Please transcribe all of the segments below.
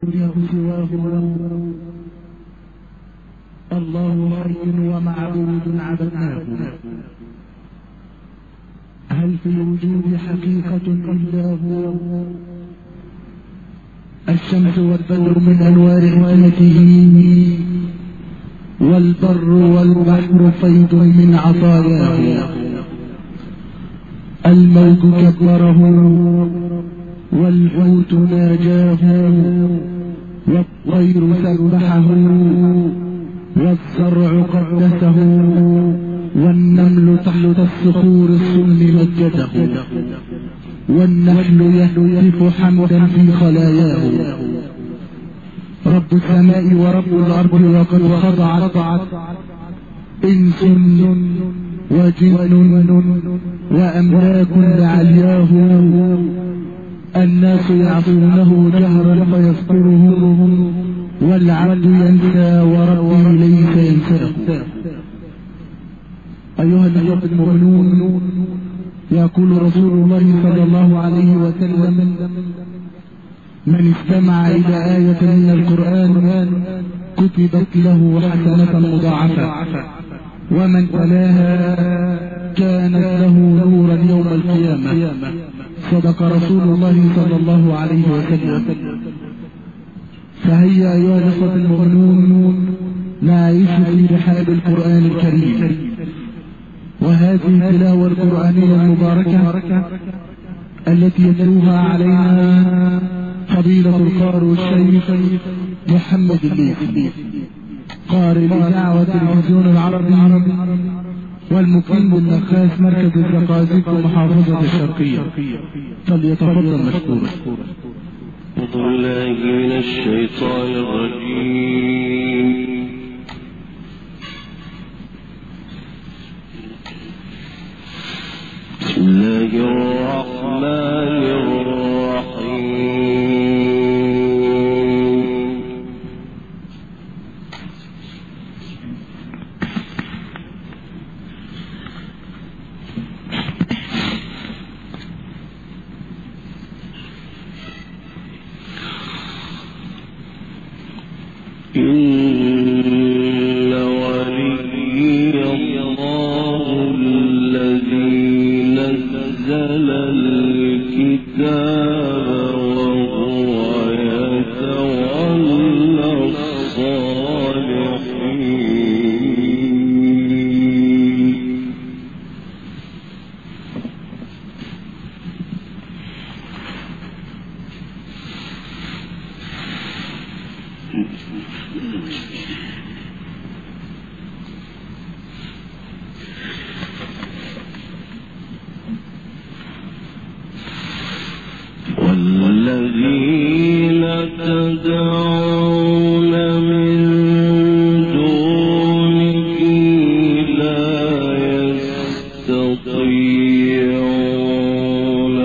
سواه الله حي ومعبود عبدناه. هل في الوجود حقيقة إلا هو؟ الشمس والبدر من أنوار حكمته، والبر والبحر فيض من عطاياه. الموج كبره والحوت ناجاه، والطير سبحه والزرع قدسه، والنمل تحت الصخور الصلب مجده، والنحل يهتف حمدا في خلاياه. رب السماء ورب الأرض وقد خضعت إنس وجن وأملاك لعلياه. الناس يعصونه جهرا فيذكرهم، والعبد ينسى وربي ليس ينساه. أيها الأخوة المؤمنون، يقول رسول الله صلى الله عليه وسلم: من استمع إلى آية من القرآن كتبت له حسنة مضاعفة، ومن تلاها كانت له نورا يوم القيامة. صدق رسول الله صلى الله عليه وسلم. فهيا أيها الأخوة المؤمنون نعيش في رحاب القرآن الكريم، وهذه التلاوة القرآنية المباركة التي يتلوها علينا فضيلة القارئ الشيخ محمد الليثي، قارئ الإذاعة والتلفزيون العربي، والمقيم بالنخاس مركز الزقازيق ومحافظة الشرقية. فليتفضل مشكورا. أعوذ بالله من الشيطان الرجيم. بسم الله الرحمن الرحيم. إن ولي الله الذي نزل الكتاب وهو يتولى الصالحين. والذين تدعون من دونه لا يستطيعون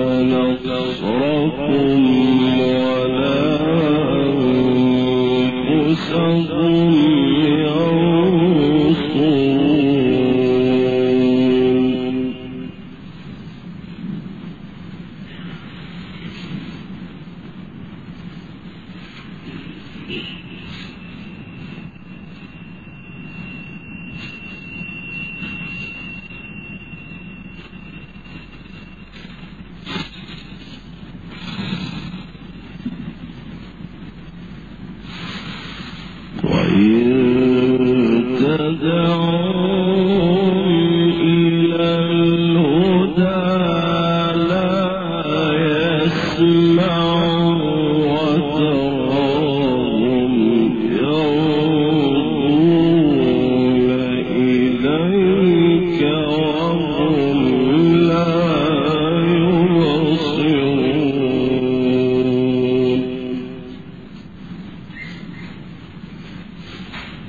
نصركم ولا أنفسهم ينصرون. وإن تدعوهم إلى الهدى لا يسمعوا وتراهم ينظرون إليك وهم لا يبصرون.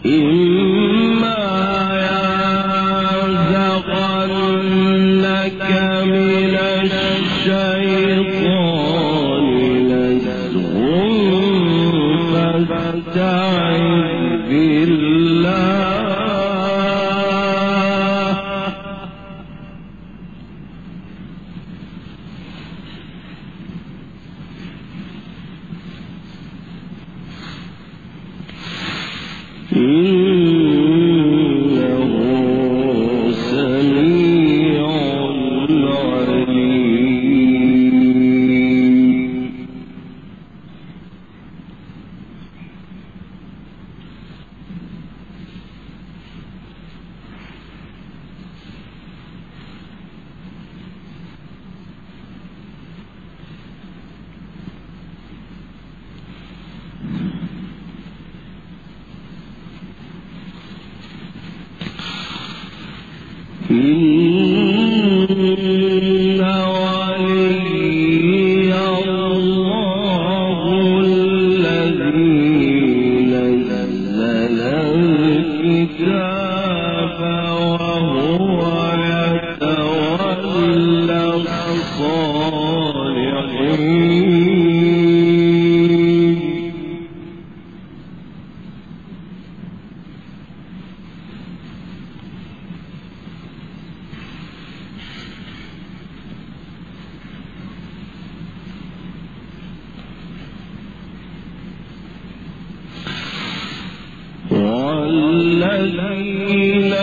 والذين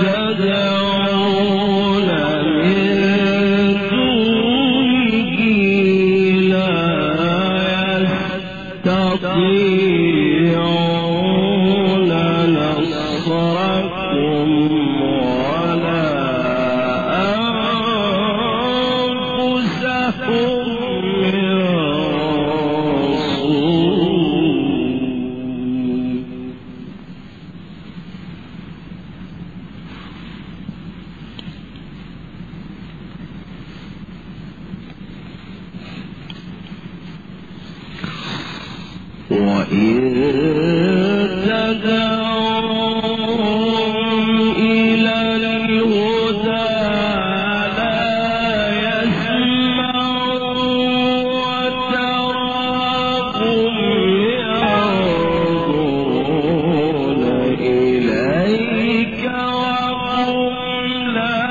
تدعون من دونه لا يستطيعون نصركم ولا أنفسهم وإن تدعوهم إلى الهدى لا يسمعوا وتراهم ينظرون إليك وهم لا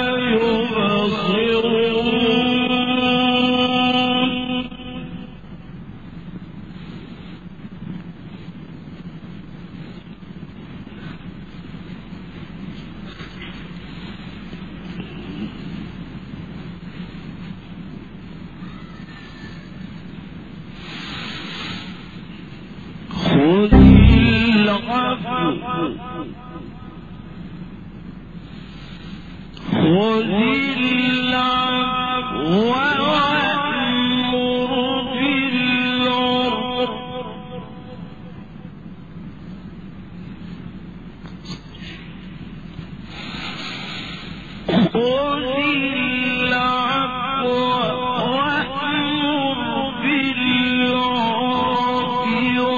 يبصرون خذ العفو وأمر بالعرف خذ العفو وأمر بالعرف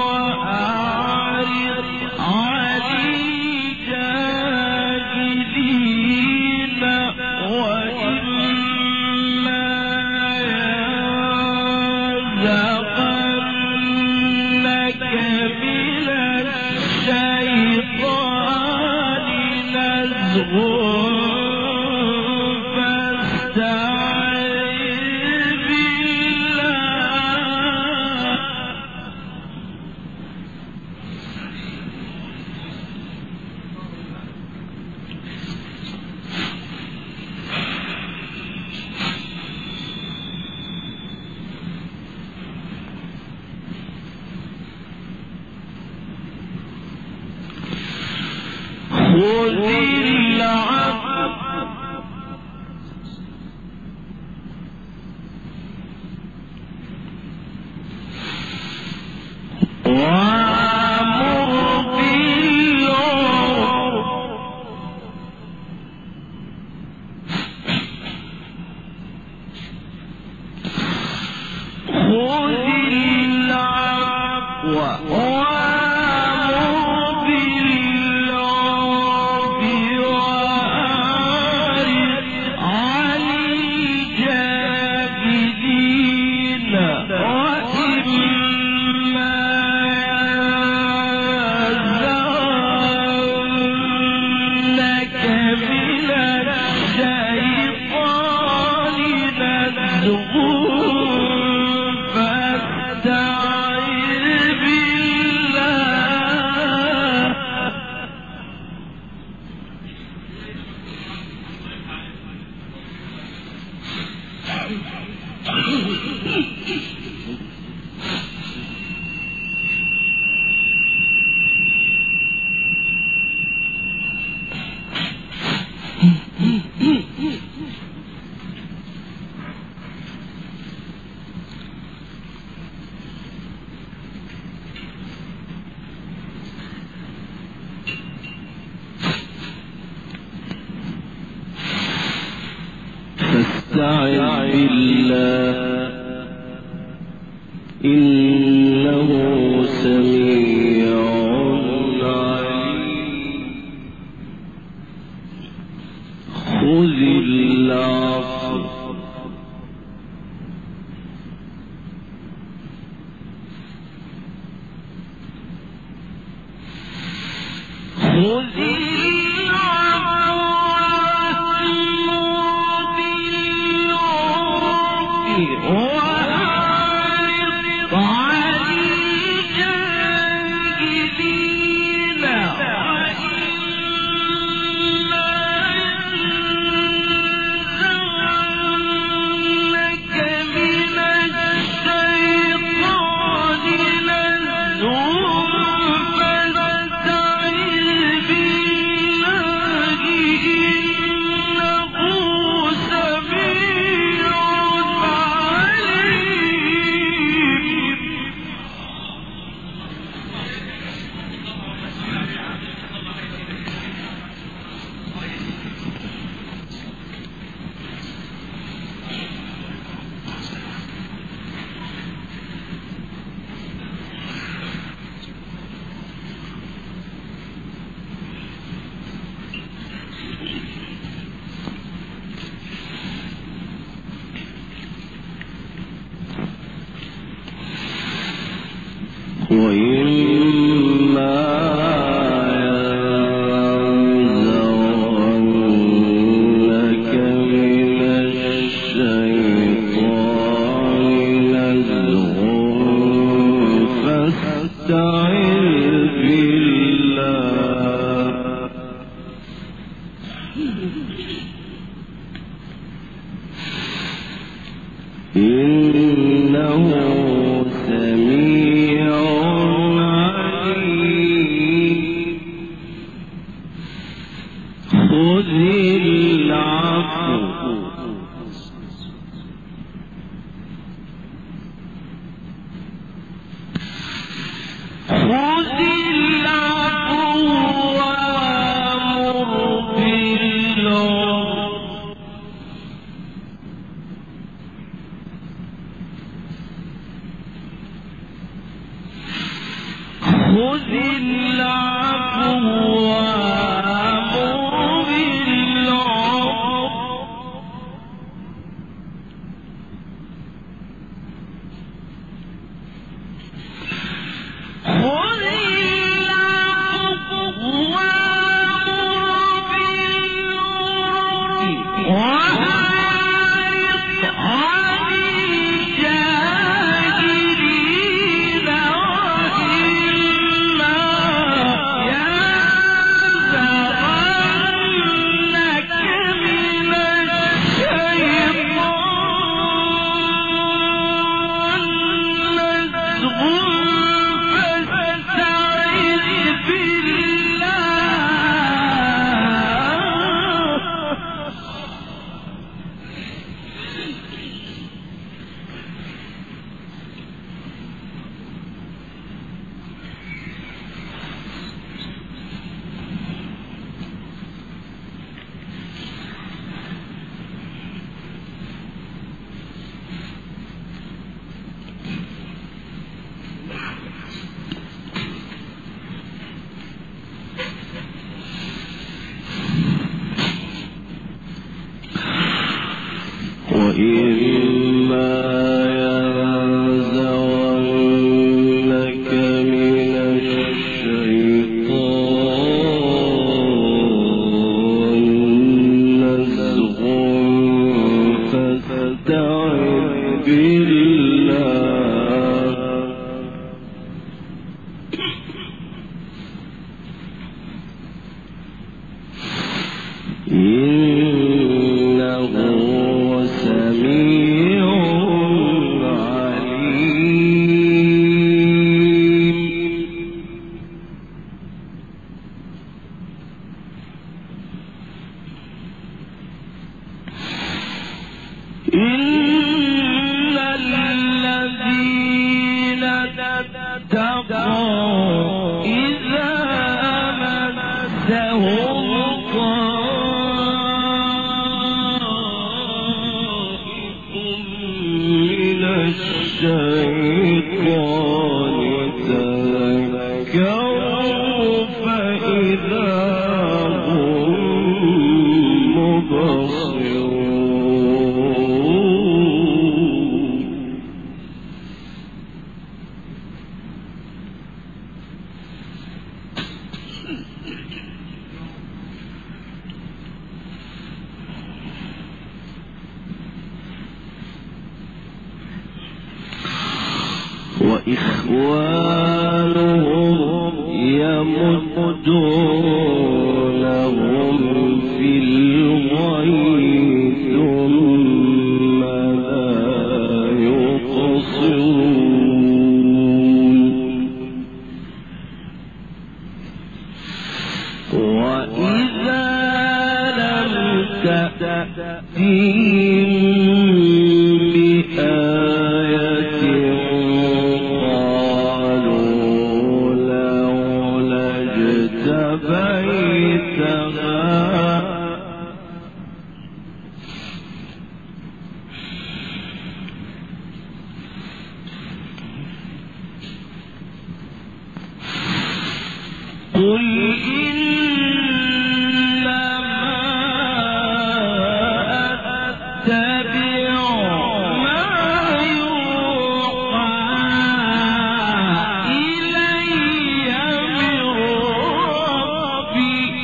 وأعرض عن الجاهلين وإما ينزغنك من الشيطان نزغ فاستعذ بالله خذ العفو وأمر بالعرف خذ العفو وأمر بالعرف فاستعذ بالله إنه سميع عليم خذ العفو خذ وإما ينزغنك من الشيطان نزغ فاستعذ بالله إنه سميع عليم خذ العفو خذ العفو وأمر بالعرف خذ العفو وأمر بالعرف خذ العفو وأمر بالعرف وأعرض عن الجاهلين وإما ينزغنك وإخوانهم يمدونهم في الغي ثم لا يقصرون وإذا لم تأتهم بآية قالوا لولا اجتبيتها قل إنما أتبع ما يوحى إلي من ربي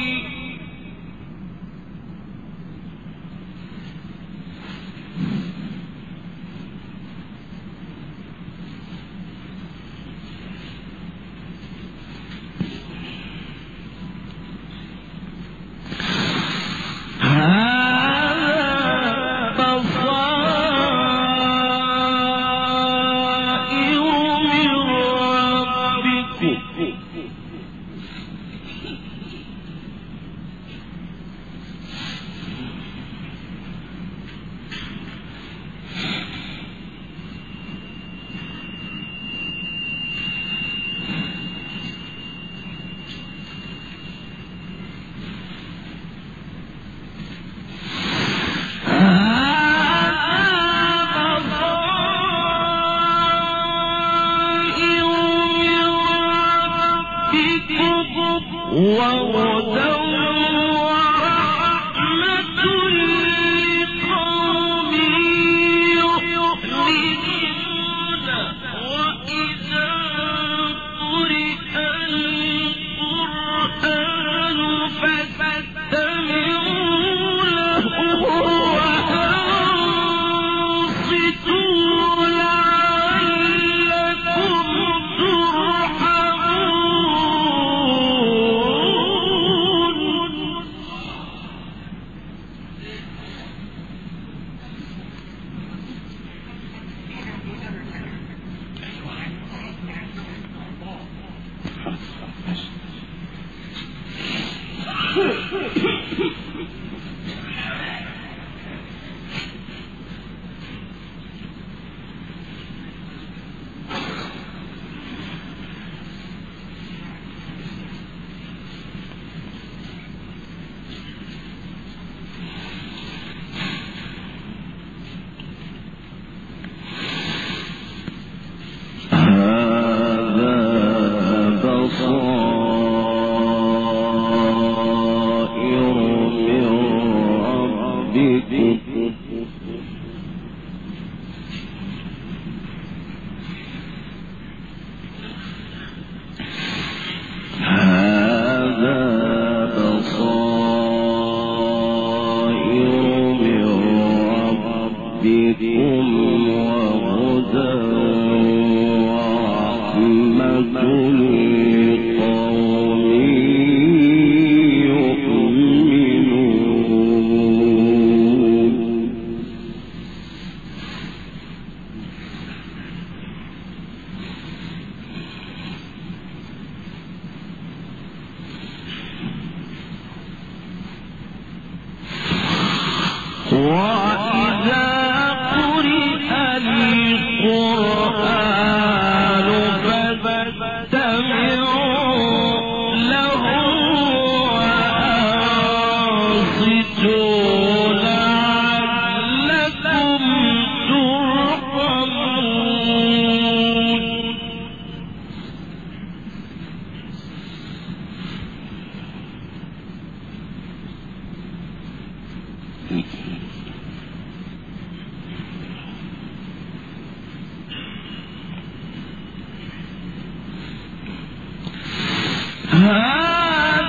وهدى ورحمة لقوم يؤمنون وإذا قرئ القرآن فاستمعوا له وأنصتوا لعلكم وإذا قرئ القرآن فاستمعوا له وأنصتوا لعلكم ترحمون هذا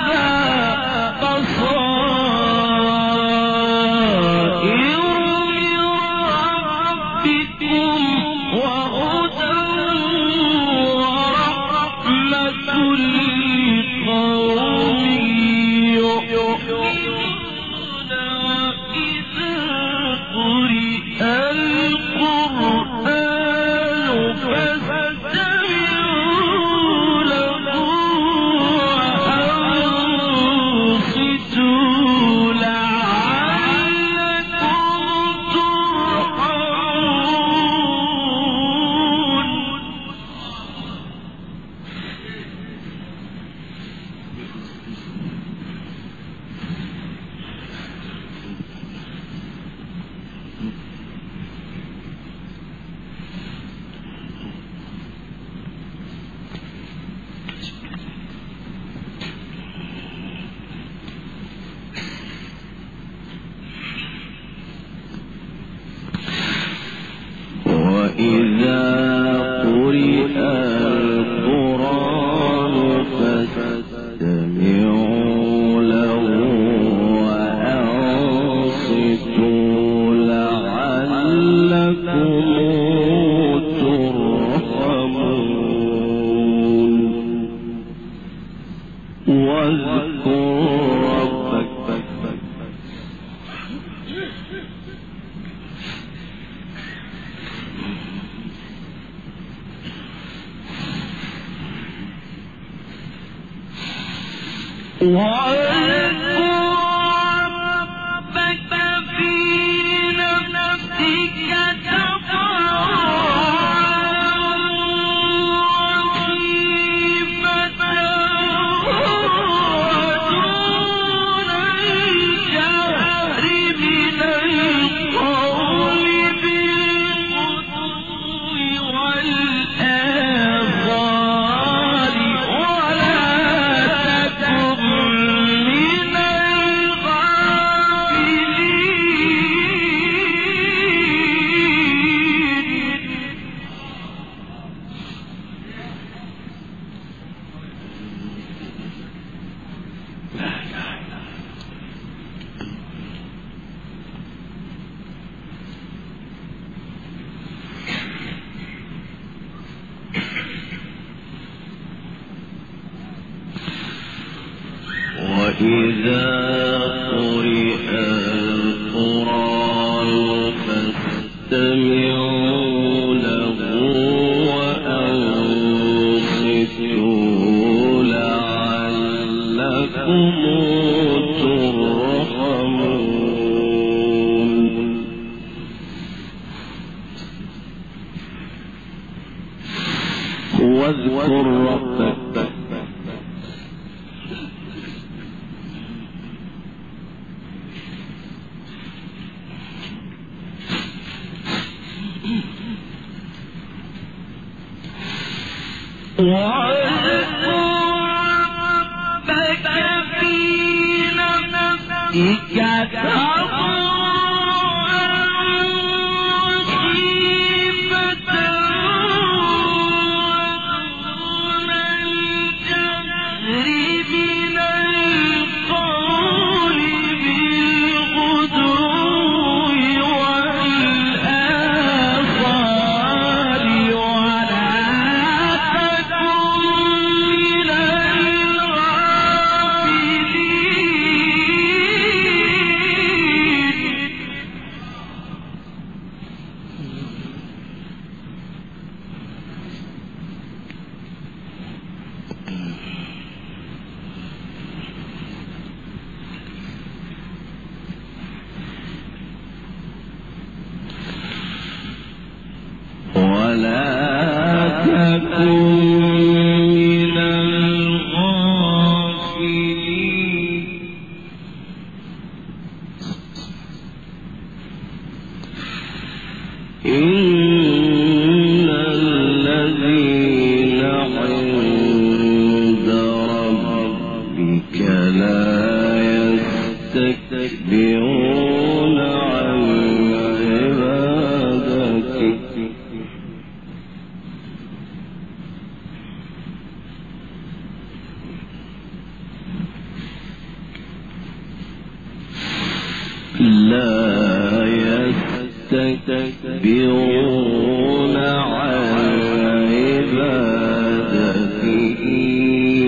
يستكبرون عن عبادته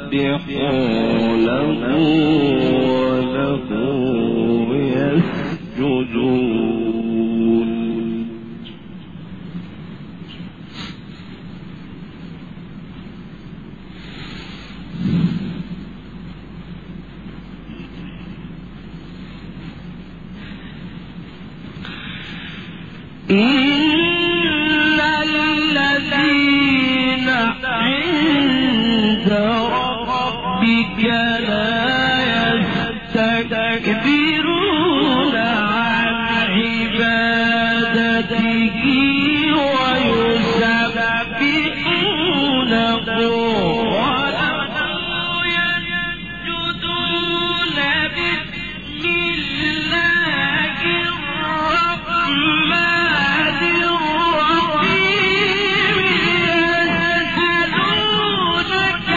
وله يسجدون إن الذين عند ربك لا يستكبرون عن عبادته ويسبحونه وله يسجدون بسم الله الرحمن الرحيم يسألونك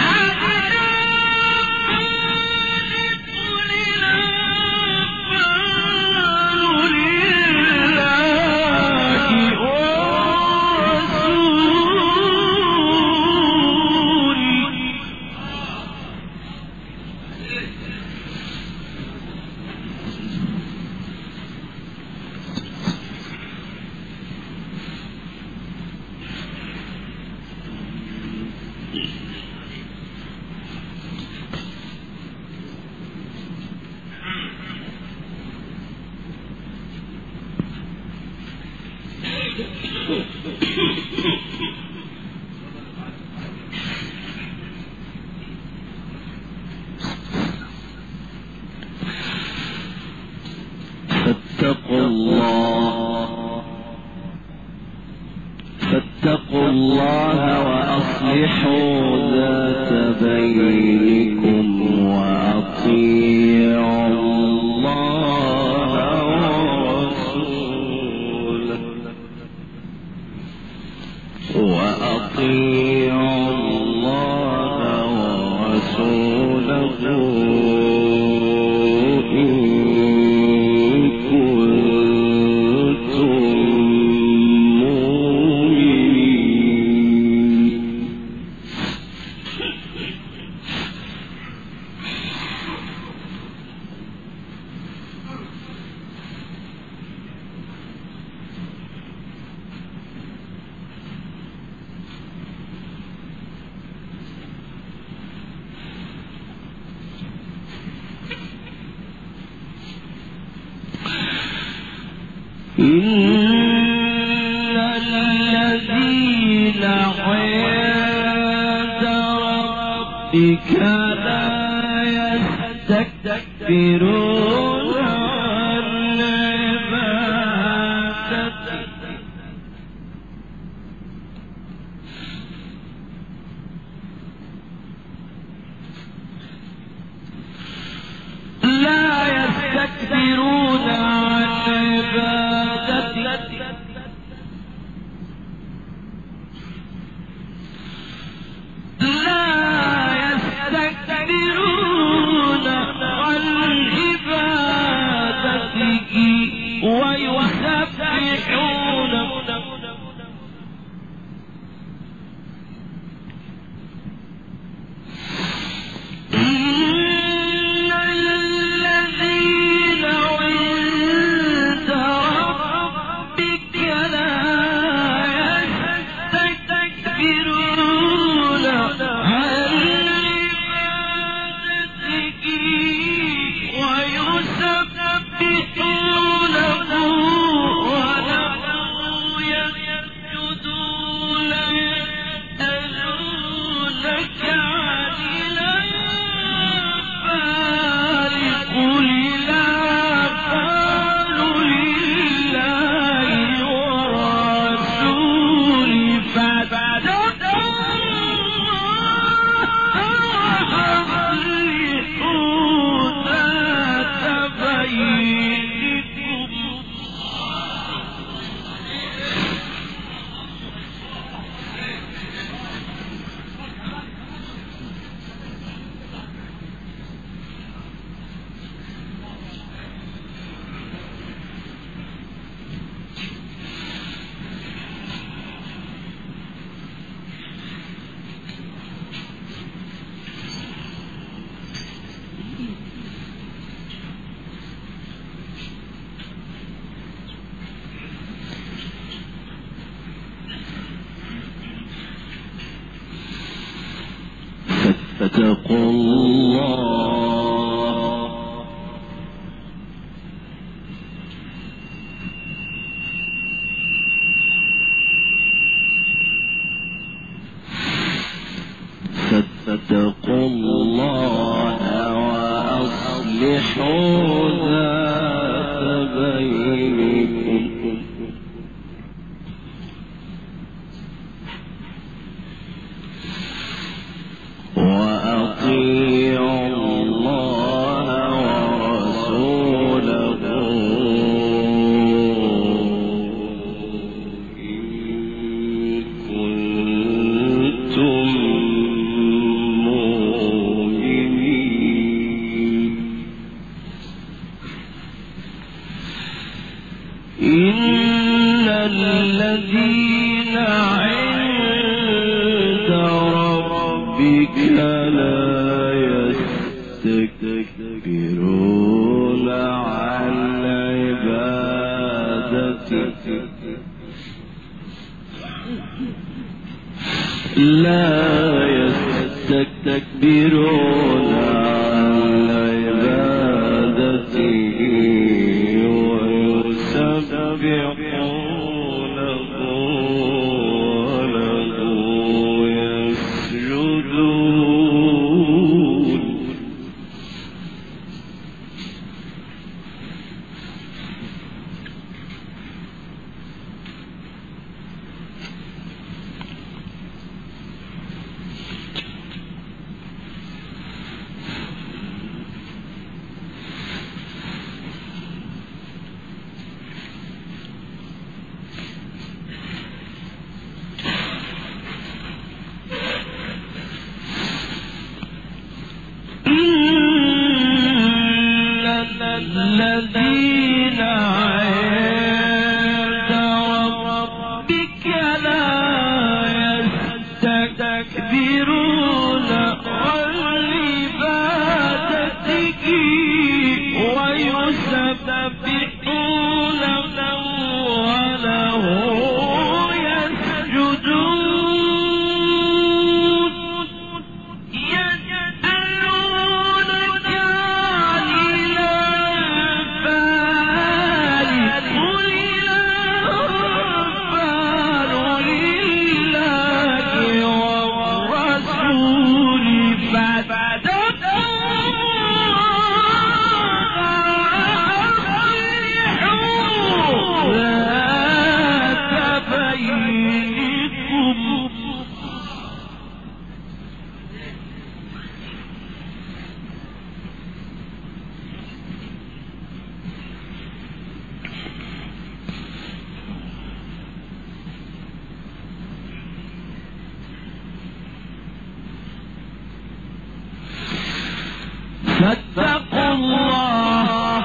فاتقوا الله وأصلحوا ذات بينكم وأطيعوا الله ورسوله إن الذين عند ربك لا يستكبرون عن عبادته ويسبحونه فاتقوا الله فاتقوا الله وأصلحوا ذات بينكم وأطيعوا الله ورسوله إن كنتم مؤمنين إن الذين عند ربك لا يستكبرون عن عبادته ويسبحونه وله يسجدون الذين عند ربك لا يستكبرون عن عبادته ويسبحونه وله يسجدون يسألونك عن الأنفال قل الأنفال لله والرسول فاتقوا وأصلحوا ذات بينكم فاتقوا الله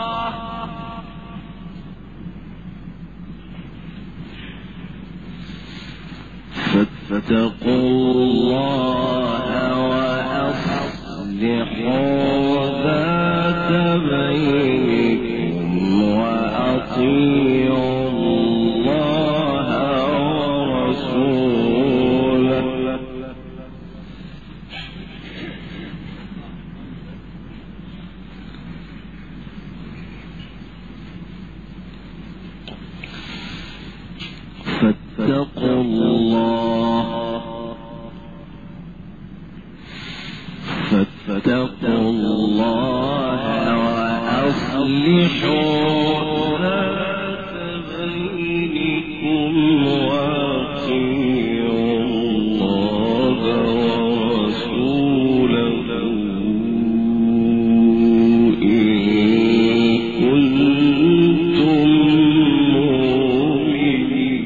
فاتقوا الله وأصلحوا ذات بينكم وأطيعوا الله ورسوله فاتقوا الله وأصلحوا ذات بينكم وأطيعوا الله ورسوله إن كنتم مؤمنين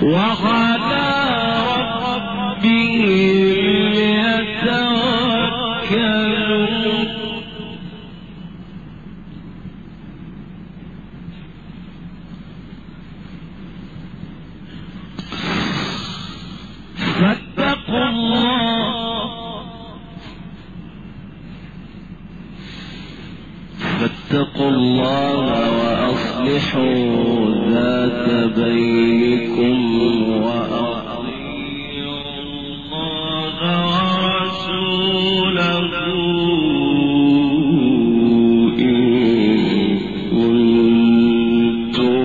وعلى ربهم يتوكلون فاتقوا الله وأصلحوا ذات بينكم وأطيعوا الله ورسوله إن كنتم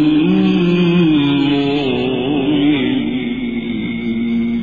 مؤمنين.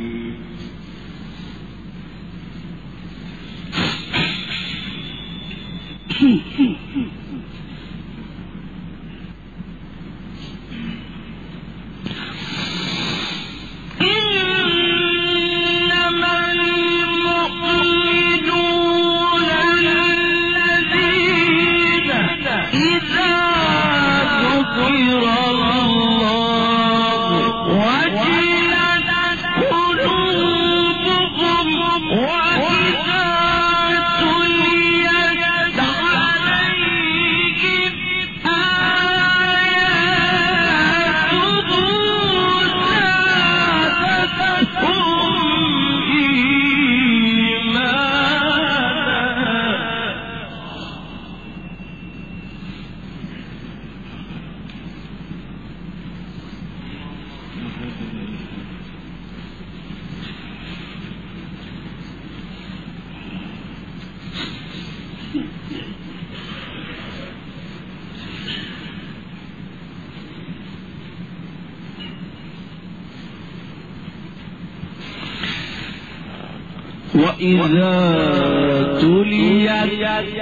وإذا تليت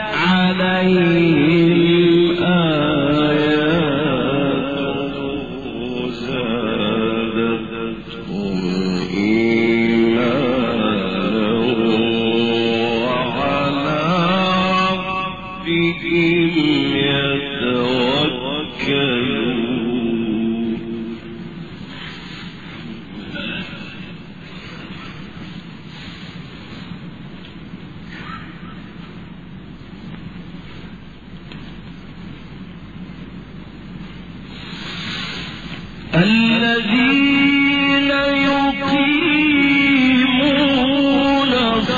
عليهم آياته زادتهم إيمانا وعلى ربهم يتوكلون. الذين يقيمون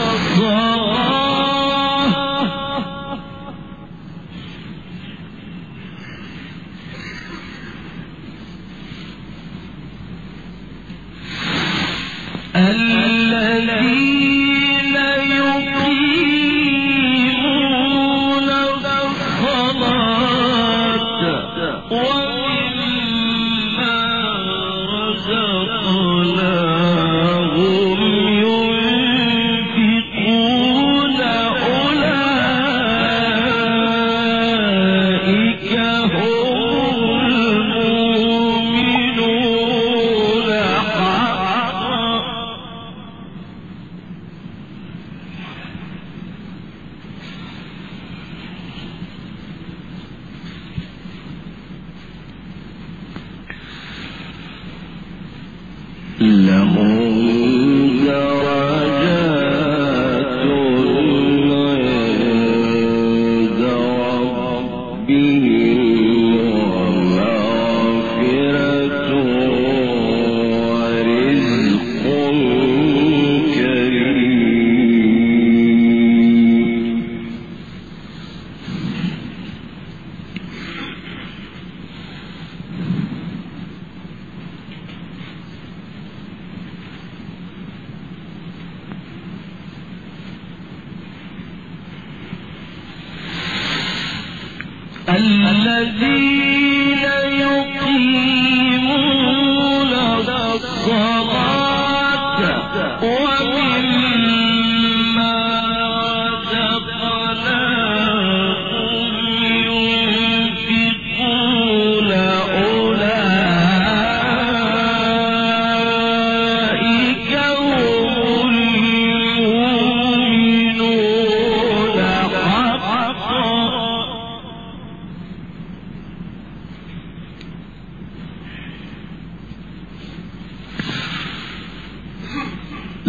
لهم درجات عند ربهم ومغفرة ورزق كريم. الذين يقيمون الصلاة ومما رزقناهم ينفقون أولئك هم المؤمنون حقا.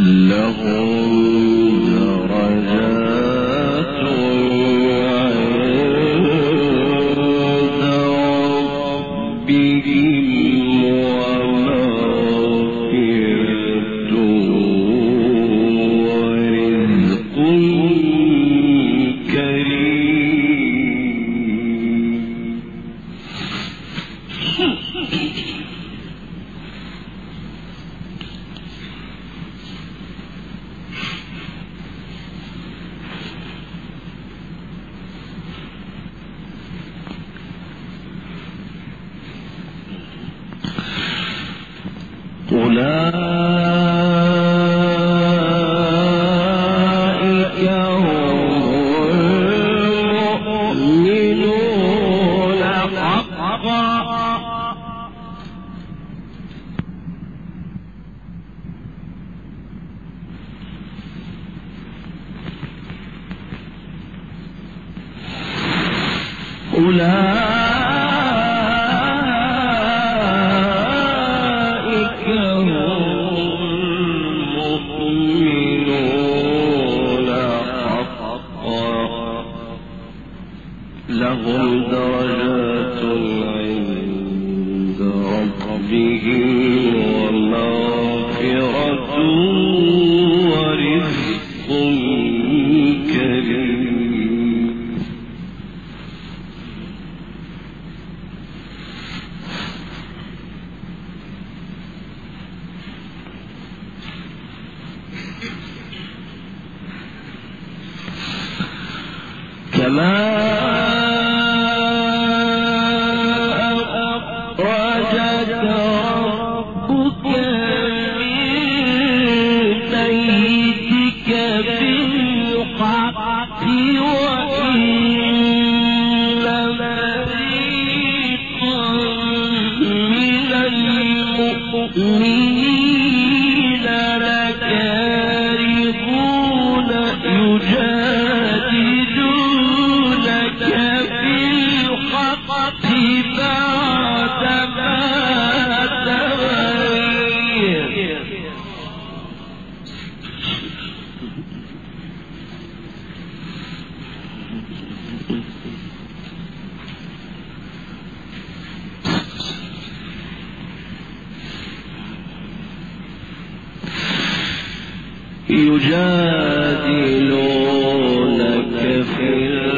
يجادلونك في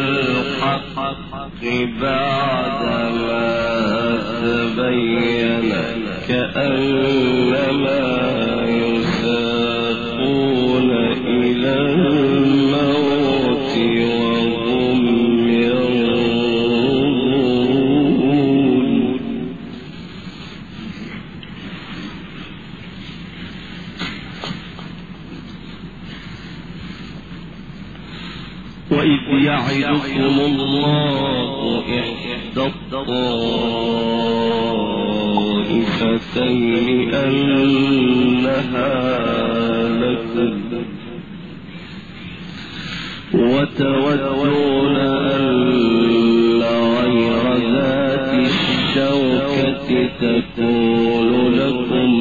الحق بعدما تبين كأنما يساقون إلى الموت وهم ينظرون. وإذ يعدكم الله إحدى الطائفتين أنها لكم وتودون أن غير ذات الشوكة تكون لكم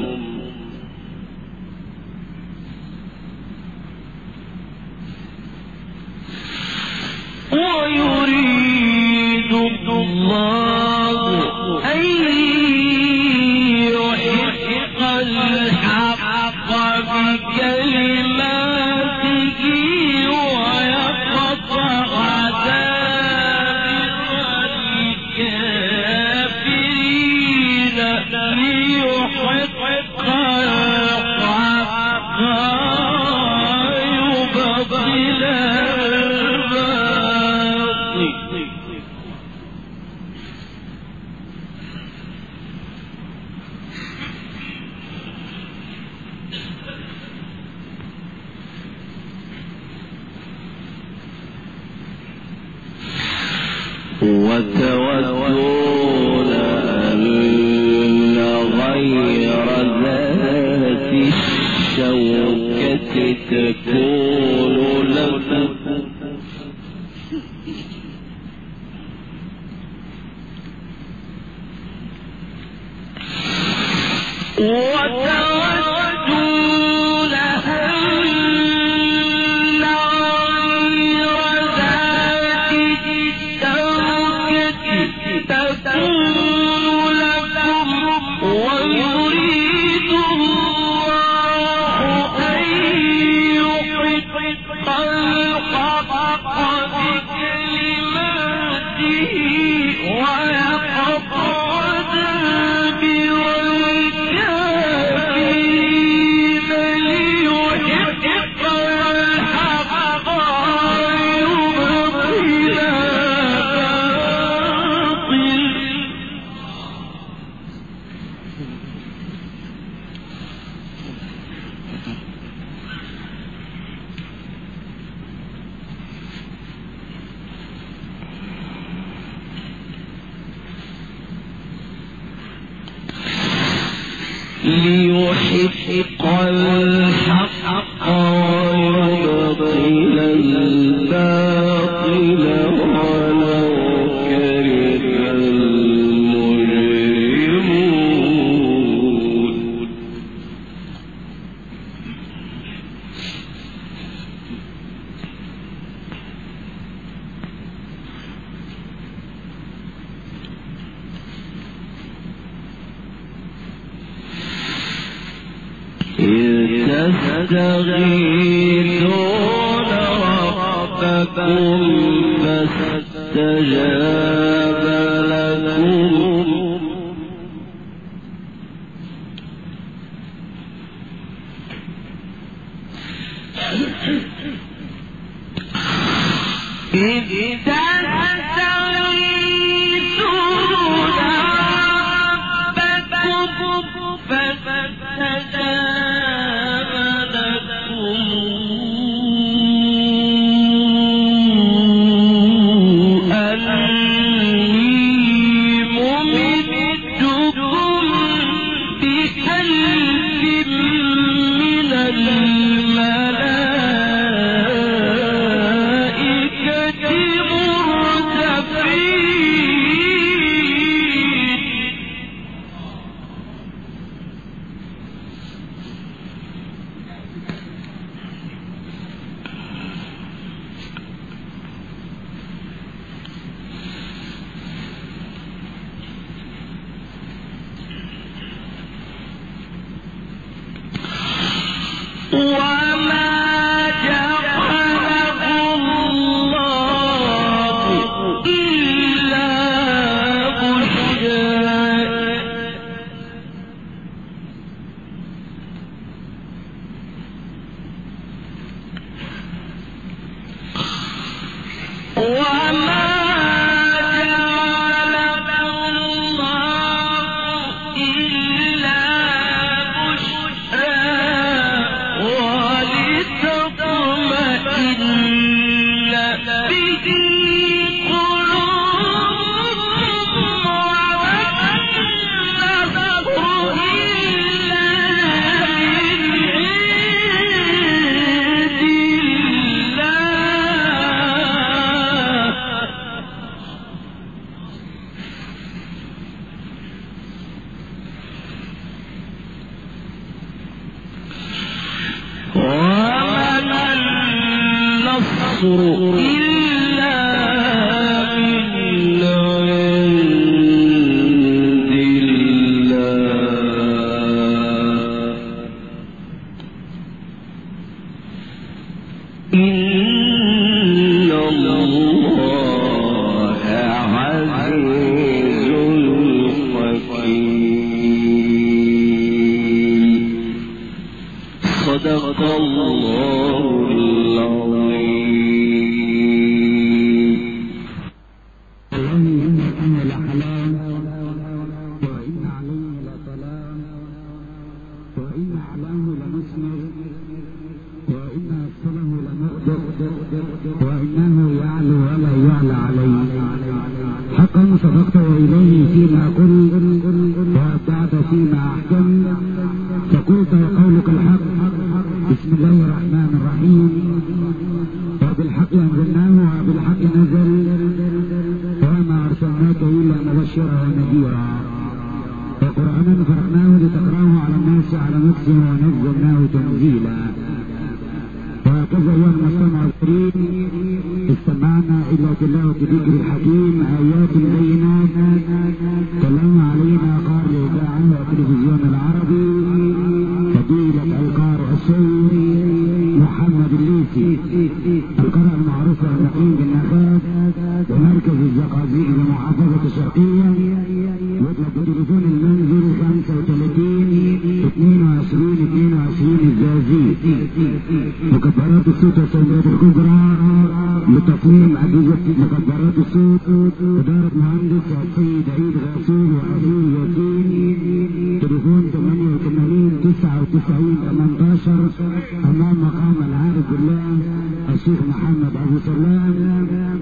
ويريد الله أن يحق الحق بكلماته ويقطع دابر الكافرين ليحق الحق يبطل وتودون أن غير ذات الشوكة تكون لكم وتودون ليحق الحق ويبطل الباطل ولو كره المجرمون. تستغيثون ربكم فاستجاب لكم إذ تستغيثون ربكم فاستجاب لكم أني ممدكم بألف من الملائكة مردفين. وما جعله الله إلا بشرى إلا من عند الله إن الله عزيز حكيم. صدق الله وإنه يعلو ولا يعلى عليه. حقا صدقت وإليه فيما قلت وأبدعت فيما أحكمت فقلت وقولك الحق. بسم الله الرحمن الرحيم. وبالحق أنزلناه وبالحق نزل وما أرسلناك إلا مبشرا ونذيرا وقرآنا فرقناه لتقرأه على الناس على نفسه ونزلناه تنزيلا. وهكذا أيها المستمع الكريم استمعنا إلى تلاوة ذكر الحكيم آيات بينات كلام علينا قارئ الإذاعة والتلفزيون العربي فضيلة القارئ الشيخ محمد الليثي القارئ المعروف والنقيب بالنخاس ومركز الزقازيق بمحافظة الشرقية. يطلب تليفون المنزل 35 22 22 الزقازيق. مكبرات الصوت والسيدات الكبرى لتصميم أجهزة مكبرات الصوت إدارة مهندس السيد عيد غاسول وأخيه ياسين. تليفون 88 99 18 أمام مقام العارف بالله الشيخ محمد أبو سلام.